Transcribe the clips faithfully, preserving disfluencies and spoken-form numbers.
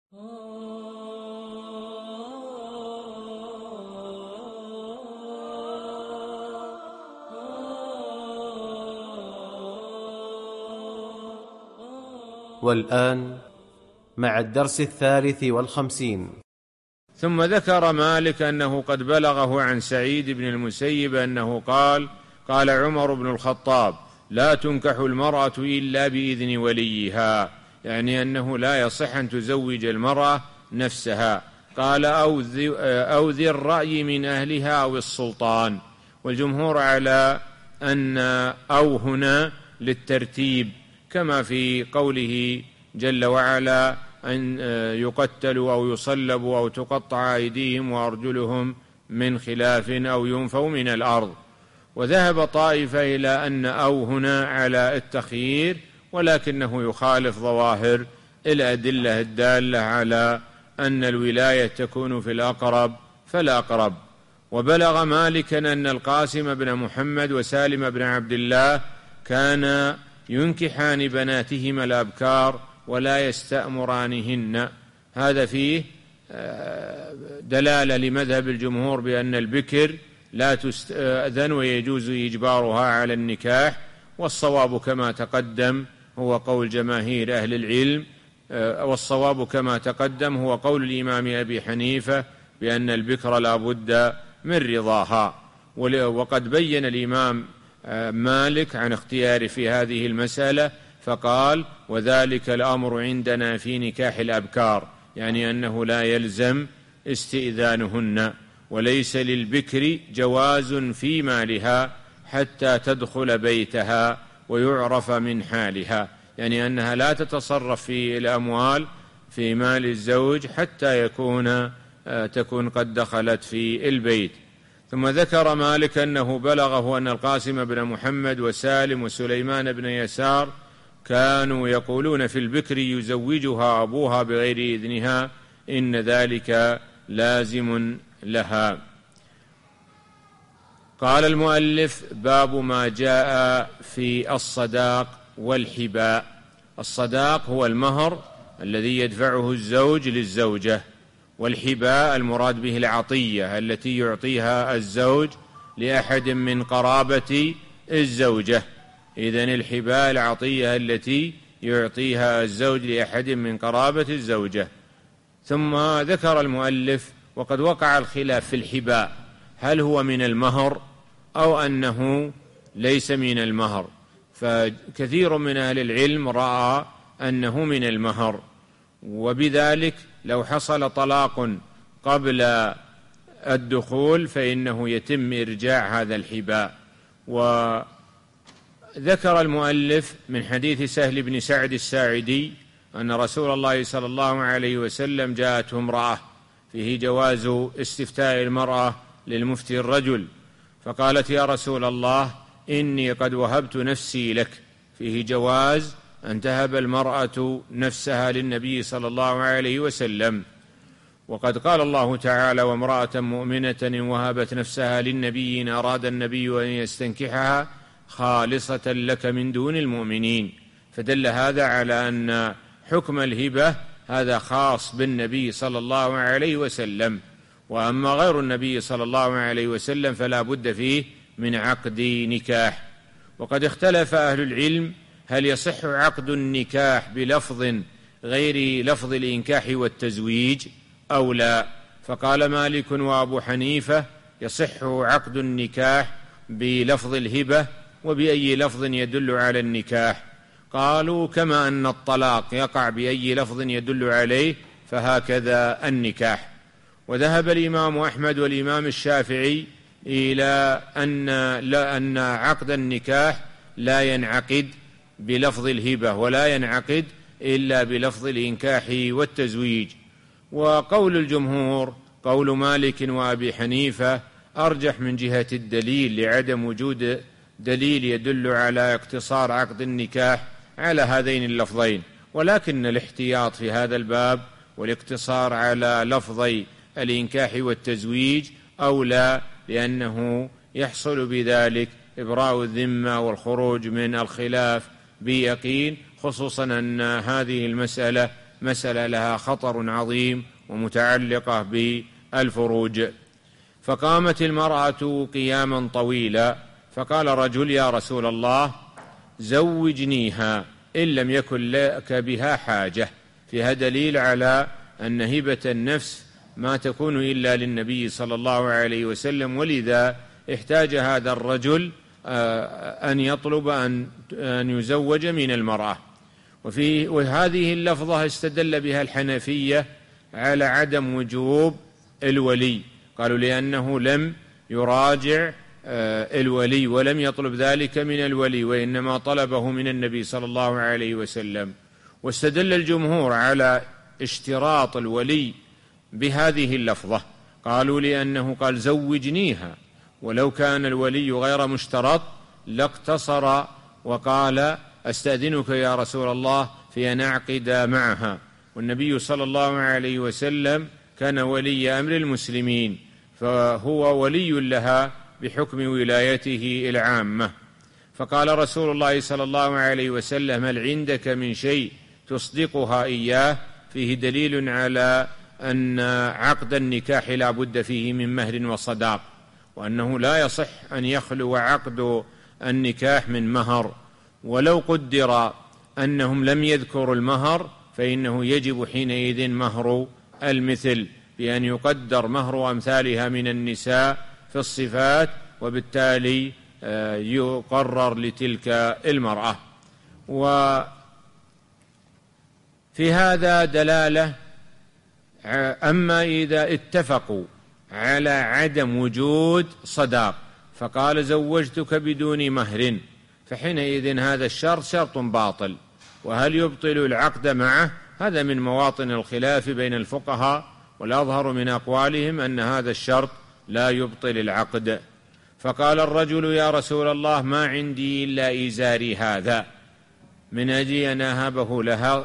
والآن مع الدرس الثالث والخمسين. ثم ذكر مالك أنه قد بلغه عن سعيد بن المسيب أنه قال: قال عمر بن الخطاب: لا تنكح المرأة إلا بإذن وليها، يعني أنه لا يصح أن تزوج المرأة نفسها. قال: أو ذي الرأي من أهلها أو السلطان. والجمهور على أن أو هنا للترتيب، كما في قوله جل وعلا: أن يقتلوا أو يصلبوا أو تقطع أيديهم وأرجلهم من خلاف أو ينفوا من الأرض. وذهب طائفة إلى أن أو هنا على التخيير، ولكنه يخالف ظواهر الأدلة الدالة على أن الولاية تكون في الأقرب فالأقرب. وبلغ مالكا أن القاسم بن محمد وسالم بن عبد الله كان ينكحان بناتهما الأبكار ولا يستأمرانهن. هذا فيه دلالة لمذهب الجمهور بأن البكر لا تستأذن ويجوز إجبارها على النكاح، والصواب كما تقدم هو قول جماهير أهل العلم، والصواب كما تقدم هو قول الإمام أبي حنيفة بأن البكر لا بد من رضاها. وقد بين الإمام مالك عن اختيار في هذه المسألة فقال: وذلك الأمر عندنا في نكاح الأبكار، يعني أنه لا يلزم استئذانهن، وليس للبكر جواز في مالها حتى تدخل بيتها ويعرف من حالها، يعني أنها لا تتصرف في الأموال في مال الزوج حتى يكون تكون قد دخلت في البيت. ثم ذكر مالك أنه بلغه أن القاسم بن محمد وسالم وسليمان بن يسار كانوا يقولون في البكر يزوجها أبوها بغير إذنها، إن ذلك لازم لها. قال المؤلف: باب ما جاء في الصداق والحباء. الصداق هو المهر الذي يدفعه الزوج للزوجة، والحباء المراد به العطية التي يعطيها الزوج لأحد من قرابة الزوجة. إذن الحباء العطية التي يعطيها الزوج لأحد من قرابة الزوجة. ثم ذكر المؤلف: وقد وقع الخلاف في الحباء، هل هو من المهر أو أنه ليس من المهر؟ فكثير من أهل العلم رأى أنه من المهر، وبذلك لو حصل طلاق قبل الدخول فإنه يتم إرجاع هذا الحباء. وذكر المؤلف من حديث سهل بن سعد الساعدي أن رسول الله صلى الله عليه وسلم جاءته امرأة فيه جواز استفتاء المرأة للمفتي الرجل، فقالت: يا رسول الله إني قد وهبت نفسي لك، فيه جواز أن تهب المرأة نفسها للنبي صلى الله عليه وسلم. وقد قال الله تعالى: وامرأة مؤمنة إن وهبت نفسها للنبي إن أراد النبي أن يستنكحها خالصة لك من دون المؤمنين. فدل هذا على أن حكم الهبة هذا خاص بالنبي صلى الله عليه وسلم، وأما غير النبي صلى الله عليه وسلم فلا بد فيه من عقد نكاح. وقد اختلف أهل العلم هل يصح عقد النكاح بلفظ غير لفظ الإنكاح والتزويج أو لا. فقال مالك وأبو حنيفة: يصح عقد النكاح بلفظ الهبة وبأي لفظ يدل على النكاح. قالوا: كما أن الطلاق يقع بأي لفظ يدل عليه فهكذا النكاح. وذهب الإمام أحمد والإمام الشافعي إلى أن, لا أن عقد النكاح لا ينعقد بلفظ الهبة ولا ينعقد إلا بلفظ الإنكاح والتزويج. وقول الجمهور قول مالك وأبي حنيفة أرجح من جهة الدليل، لعدم وجود دليل يدل على اقتصار عقد النكاح على هذين اللفظين. ولكن الاحتياط في هذا الباب والاقتصار على لفظي الإنكاح والتزويج أولى، لأنه يحصل بذلك إبراء الذمة والخروج من الخلاف بيقين، خصوصا أن هذه المسألة مسألة لها خطر عظيم ومتعلقة بالفروج. فقامت المرأة قياما طويلا، فقال رجل: يا رسول الله زوجنيها إن لم يكن لك بها حاجة. فيها دليل على أن هبة النفس ما تكون إلا للنبي صلى الله عليه وسلم، ولذا احتاج هذا الرجل أن يطلب أن يزوج من المرأة. وفي وهذه اللفظة استدل بها الحنفية على عدم وجوب الولي، قالوا لأنه لم يراجع الولي ولم يطلب ذلك من الولي، وإنما طلبه من النبي صلى الله عليه وسلم. واستدل الجمهور على اشتراط الولي بهذه اللفظة، قالوا لأنه قال زوجنيها، ولو كان الولي غير مشترط لاقتصر وقال أستأذنك يا رسول الله في أن أعقد معها، والنبي صلى الله عليه وسلم كان ولي أمر المسلمين، فهو ولي لها بحكم ولايته العامة. فقال رسول الله صلى الله عليه وسلم: هل عندك من شيء تصدقها إياه؟ فيه دليل على أن عقد النكاح لا بد فيه من مهر وصداق، وأنه لا يصح أن يخلو عقد النكاح من مهر. ولو قدر أنهم لم يذكروا المهر فإنه يجب حينئذ مهر المثل، بأن يقدر مهر أمثالها من النساء في الصفات، وبالتالي يقرر لتلك المرأة. وفي هذا دلالة. أما إذا اتفقوا على عدم وجود صداق فقال زوجتك بدون مهر، فحينئذ هذا الشرط شرط باطل. وهل يبطل العقد معه؟ هذا من مواطن الخلاف بين الفقهاء، والأظهر من أقوالهم أن هذا الشرط لا يبطل العقد. فقال الرجل: يا رسول الله ما عندي إلا إزاري هذا، من أجل أن أهبه لها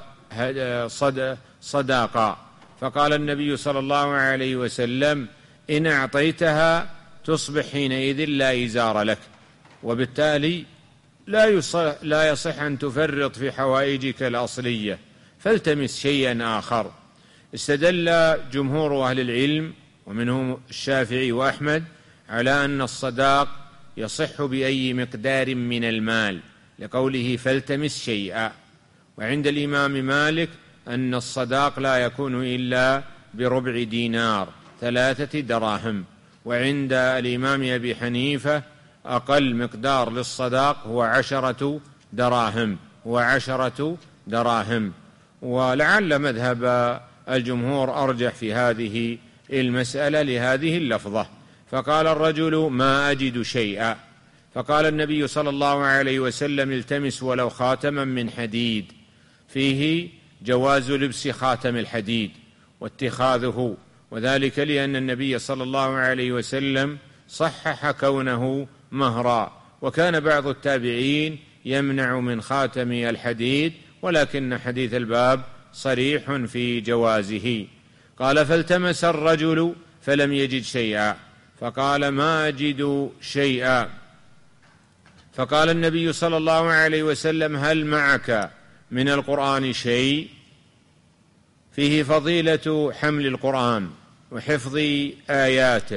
صداقا. فقال النبي صلى الله عليه وسلم: إن أعطيتها تصبح حينئذ لا إزار لك، وبالتالي لا يصح, لا يصح أن تفرط في حوائجك الأصلية، فالتمس شيئا آخر. استدل جمهور أهل العلم ومنهم الشافعي وأحمد على أن الصداق يصح بأي مقدار من المال، لقوله فالتمس شيئا. وعند الإمام مالك أن الصداق لا يكون إلا بربع دينار ثلاثة دراهم. وعند الإمام أبي حنيفة أقل مقدار للصداق هو عشرة دراهم هو عشرة دراهم ولعل مذهب الجمهور أرجح في هذه المسألة لهذه اللفظة. فقال الرجل: ما أجد شيئا. فقال النبي صلى الله عليه وسلم: التمس ولو خاتما من حديد. فيه جواز لبس خاتم الحديد واتخاذه، وذلك لأن النبي صلى الله عليه وسلم صحح كونه مهرا، وكان بعض التابعين يمنع من خاتم الحديد، ولكن حديث الباب صريح في جوازه. قال: فالتمس الرجل فلم يجد شيئا، فقال: ما أجد شيئا. فقال النبي صلى الله عليه وسلم: هل معك من القرآن شيء؟ فيه فضيلة حمل القرآن وحفظ آياته،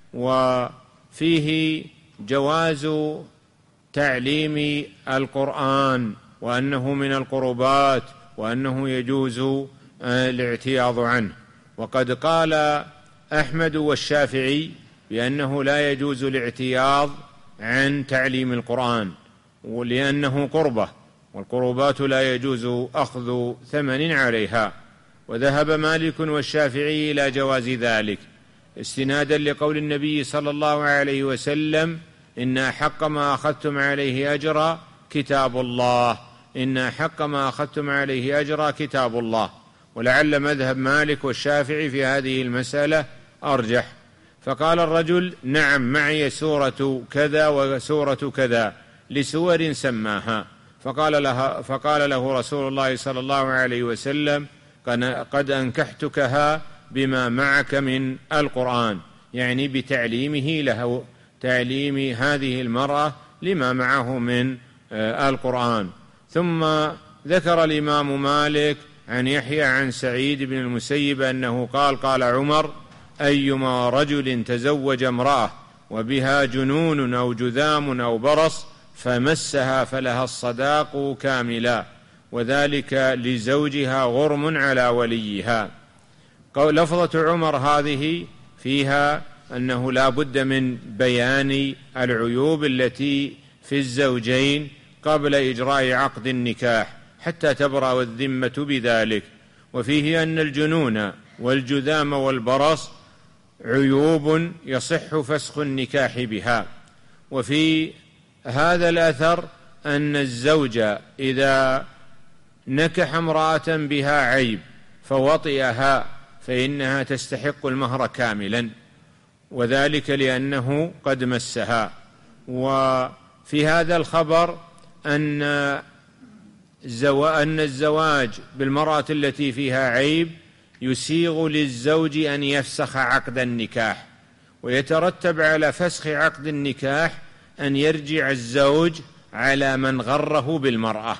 وفيه جواز تعليم القرآن، وأنه من القربات، وأنه يجوز الاعتياض عنه. وقد قال أحمد والشافعي بأنه لا يجوز الاعتياض عن تعليم القرآن، ولأنه قربة، والقربات لا يجوز أخذ ثمن عليها. وذهب مالك والشافعي إلى جواز ذلك استنادا لقول النبي صلى الله عليه وسلم: إن أحق ما أخذتم عليه أجرا كتاب الله إن أحق ما أخذتم عليه أجرا كتاب الله. ولعل مذهب مالك والشافعي في هذه المسألة أرجح. فقال الرجل: نعم معي سورة كذا وسورة كذا، لسور سماها. فقال, لها فقال له رسول الله صلى الله عليه وسلم: قد أنكحتكها بما معك من القرآن، يعني بتعليمه له، تعليم هذه المرأة لما معه من القرآن. ثم ذكر الإمام مالك عن يحيى عن سعيد بن المسيب أنه قال قال عمر: أيما رجل تزوج امرأة وبها جنون أو جذام أو برص فمسها فلها الصداق كاملا، وذلك لزوجها غرم على وليها. لفظة عمر هذه فيها أنه لا بد من بيان العيوب التي في الزوجين قبل إجراء عقد النكاح حتى تبرأ الذمة بذلك، وفيه أن الجنون والجذام والبرص عيوب يصح فسخ النكاح بها. وفي هذا الأثر أن الزوج إذا نكح امرأة بها عيب فوطئها فإنها تستحق المهر كاملا، وذلك لأنه قد مسها. وفي هذا الخبر أن أن الزواج بالمرأة التي فيها عيب يسيغ للزوج أن يفسخ عقد النكاح، ويترتب على فسخ عقد النكاح أن يرجع الزوج على من غره بالمرأة.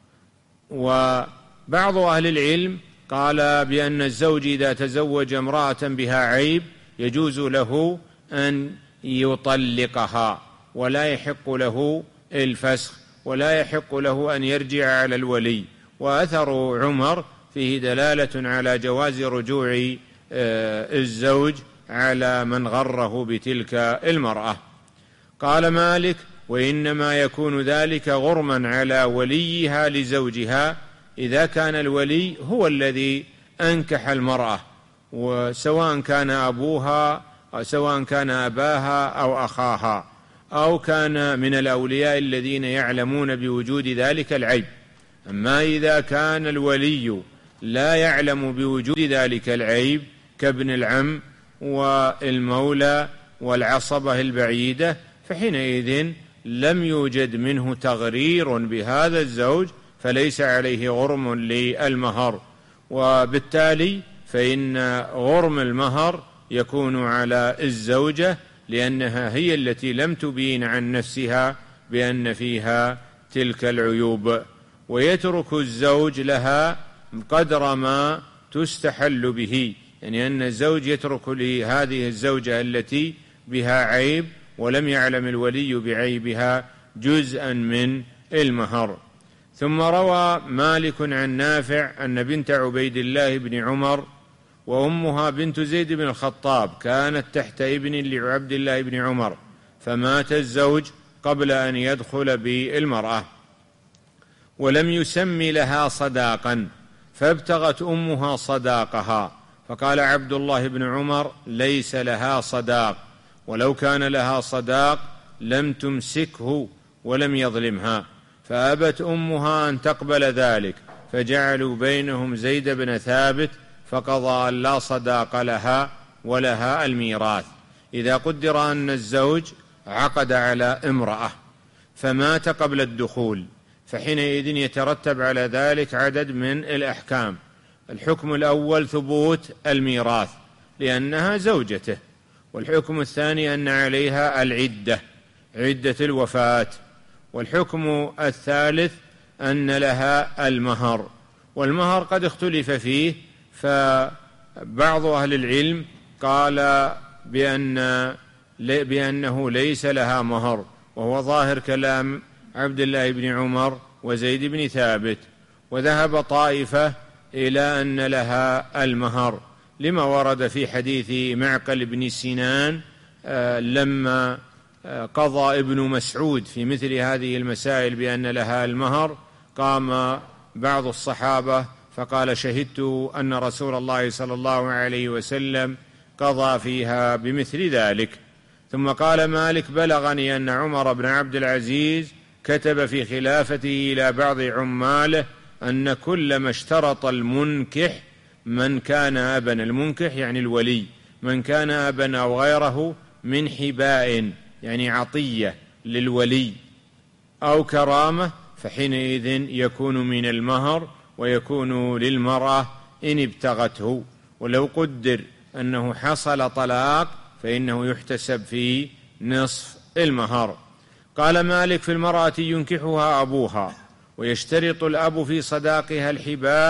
وبعض أهل العلم قال بأن الزوج إذا تزوج امرأة بها عيب يجوز له أن يطلقها ولا يحق له الفسخ ولا يحق له أن يرجع على الولي. وأثر عمر فيه دلالة على جواز رجوع الزوج على من غره بتلك المرأة. قال مالك: وإنما يكون ذلك غرما على وليها لزوجها إذا كان الولي هو الذي أنكح المرأة، وسواء كان أبوها أو سواء كان أباها أو أخاها أو كان من الأولياء الذين يعلمون بوجود ذلك العيب. أما إذا كان الولي لا يعلم بوجود ذلك العيب كابن العم والمولى والعصبة البعيدة فحينئذ لم يوجد منه تغرير بهذا الزوج فليس عليه غرم للمهر، وبالتالي فإن غرم المهر يكون على الزوجة لأنها هي التي لم تبين عن نفسها بأن فيها تلك العيوب، ويترك الزوج لها قدر ما تستحل به، يعني أن الزوج يترك لهذه الزوجة التي بها عيب ولم يعلم الولي بعيبها جزءا من المهر. ثم روى مالك عن نافع أن بنت عبيد الله بن عمر وأمها بنت زيد بن الخطاب كانت تحت ابن لعبد الله بن عمر، فمات الزوج قبل أن يدخل بالمرأة ولم يسم لها صداقا، فابتغت أمها صداقها، فقال عبد الله بن عمر: ليس لها صداق، ولو كان لها صداق لم تمسكه ولم يظلمها، فأبت أمها أن تقبل ذلك، فجعلوا بينهم زيد بن ثابت فقضى أن لا صداق لها ولها الميراث. إذا قدر أن الزوج عقد على امرأة فمات قبل الدخول فحينئذ يترتب على ذلك عدد من الأحكام. الحكم الأول ثبوت الميراث لأنها زوجته، والحكم الثاني أن عليها العدة عدة الوفاة، والحكم الثالث أن لها المهر، والمهر قد اختلف فيه، فبعض أهل العلم قال بأن بأنه ليس لها مهر، وهو ظاهر كلام عبد الله بن عمر وزيد بن ثابت، وذهب طائفة إلى أن لها المهر لما ورد في حديث معقل بن سنان لما قضى ابن مسعود في مثل هذه المسائل بأن لها المهر، قام بعض الصحابة فقال: شهدت أن رسول الله صلى الله عليه وسلم قضى فيها بمثل ذلك. ثم قال مالك: بلغني أن عمر بن عبد العزيز كتب في خلافته إلى بعض عماله أن كل ما اشترط المنكح من كان أبا، المنكح يعني الولي، من كان أبا أو غيره من حباء يعني عطية للولي أو كرامة فحينئذ يكون من المهر ويكون للمرأة إن ابتغته، ولو قدر أنه حصل طلاق فإنه يحتسب في نصف المهر. قال مالك: في المرأة ينكحها أبوها ويشترط الأب في صداقها الحباء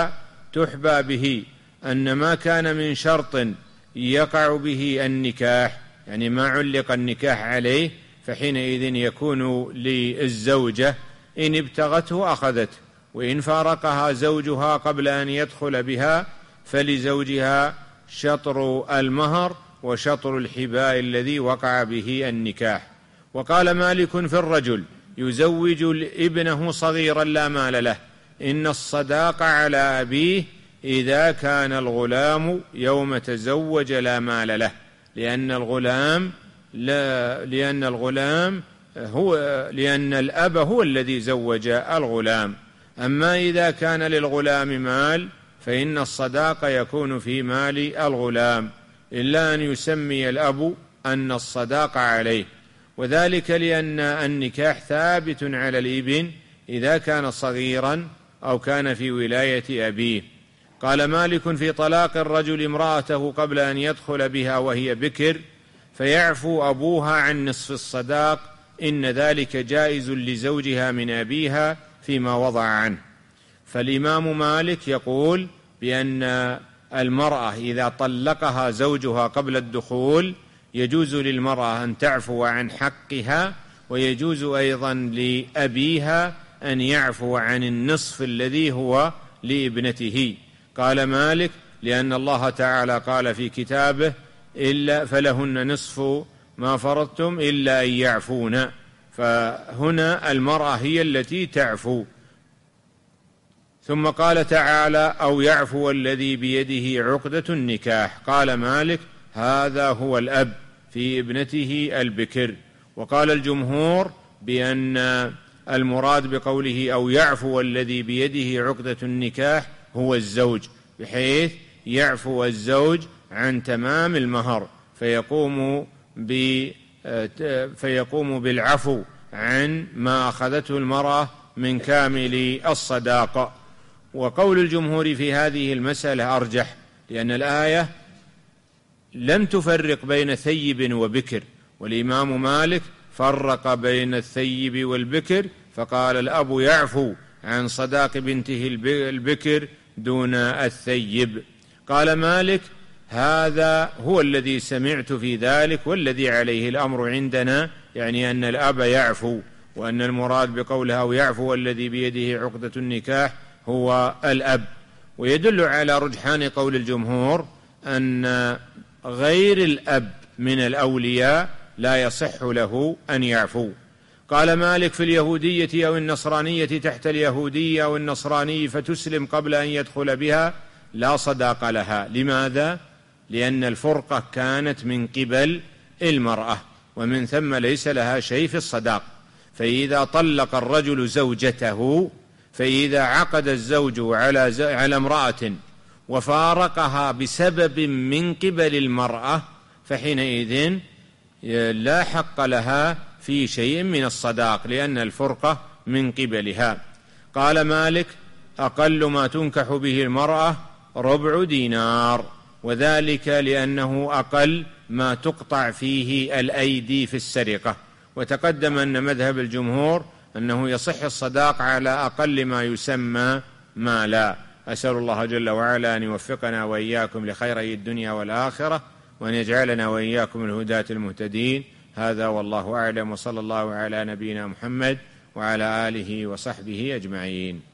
تحبى به أن ما كان من شرط يقع به النكاح، يعني ما علق النكاح عليه، فحينئذ يكون للزوجة إن ابتغته أخذته، وإن فارقها زوجها قبل أن يدخل بها فلزوجها شطر المهر وشطر الحباء الذي وقع به النكاح. وقال مالك في الرجل يزوج ابنه صغيرا لا مال له إن الصداق على أبيه إذا كان الغلام يوم تزوج لا مال له، لأن الغلام لا لأن الغلام هو لأن الأب هو الذي زوج الغلام. أما إذا كان للغلام مال فإن الصداق يكون في مال الغلام، إلا أن يسمي الأب أن الصداق عليه، وذلك لأن النكاح ثابت على الابن إذا كان صغيرا أو كان في ولاية أبيه. قال مالك في طلاق الرجل امرأته قبل أن يدخل بها وهي بكر فيعفو أبوها عن نصف الصداق إن ذلك جائز لزوجها من أبيها فيما وضع عنه. فالإمام مالك يقول بأن المرأة إذا طلقها زوجها قبل الدخول يجوز للمرأة أن تعفو عن حقها، ويجوز أيضا لأبيها أن يعفو عن النصف الذي هو لابنته. قال مالك لأن الله تعالى قال في كتابه إلا فلهن نصف ما فرضتم إلا أن يعفون، فهنا المرأة هي التي تعفو. ثم قال تعالى أو يعفو الذي بيده عقدة النكاح. قال مالك هذا هو الأب في ابنته البكر. وقال الجمهور بأن المراد بقوله أو يعفو الذي بيده عقدة النكاح هو الزوج، بحيث يعفو الزوج عن تمام المهر فيقوم فيقوم بالعفو عن ما أخذته المرأة من كامل الصداق. وقول الجمهور في هذه المسألة أرجح، لأن الآية لم تفرق بين ثيب وبكر، والإمام مالك فرق بين الثيب والبكر فقال الأب يعفو عن صداق بنته البكر دون الثيب. قال مالك هذا هو الذي سمعت في ذلك والذي عليه الأمر عندنا، يعني أن الأب يعفو، وأن المراد بقولها أو يعفو الذي بيده عقدة النكاح هو الأب. ويدل على رجحان قول الجمهور أن غير الأب من الأولياء لا يصح له أن يعفو. قال مالك في اليهودية أو النصرانية تحت اليهودية أو النصراني فتسلم قبل أن يدخل بها لا صداق لها. لماذا؟ لأن الفرقة كانت من قبل المرأة، ومن ثم ليس لها شيء في الصداق. فإذا طلق الرجل زوجته، فإذا عقد الزوج على على امرأة وفارقها بسبب من قبل المرأة فحينئذ لا حق لها في شيء من الصداق، لأن الفرقة من قبلها. قال مالك أقل ما تنكح به المرأة ربع دينار، وذلك لأنه أقل ما تقطع فيه الأيدي في السرقة. وتقدم أن مذهب الجمهور أنه يصح الصداق على أقل ما يسمى مالا. أسأل الله جل وعلا أن يوفقنا وإياكم لخيري الدنيا والآخرة، وأن يجعلنا وإياكم الهداة المهتدين. هذا والله أعلم، وصلى الله على نبينا محمد وعلى آله وصحبه أجمعين.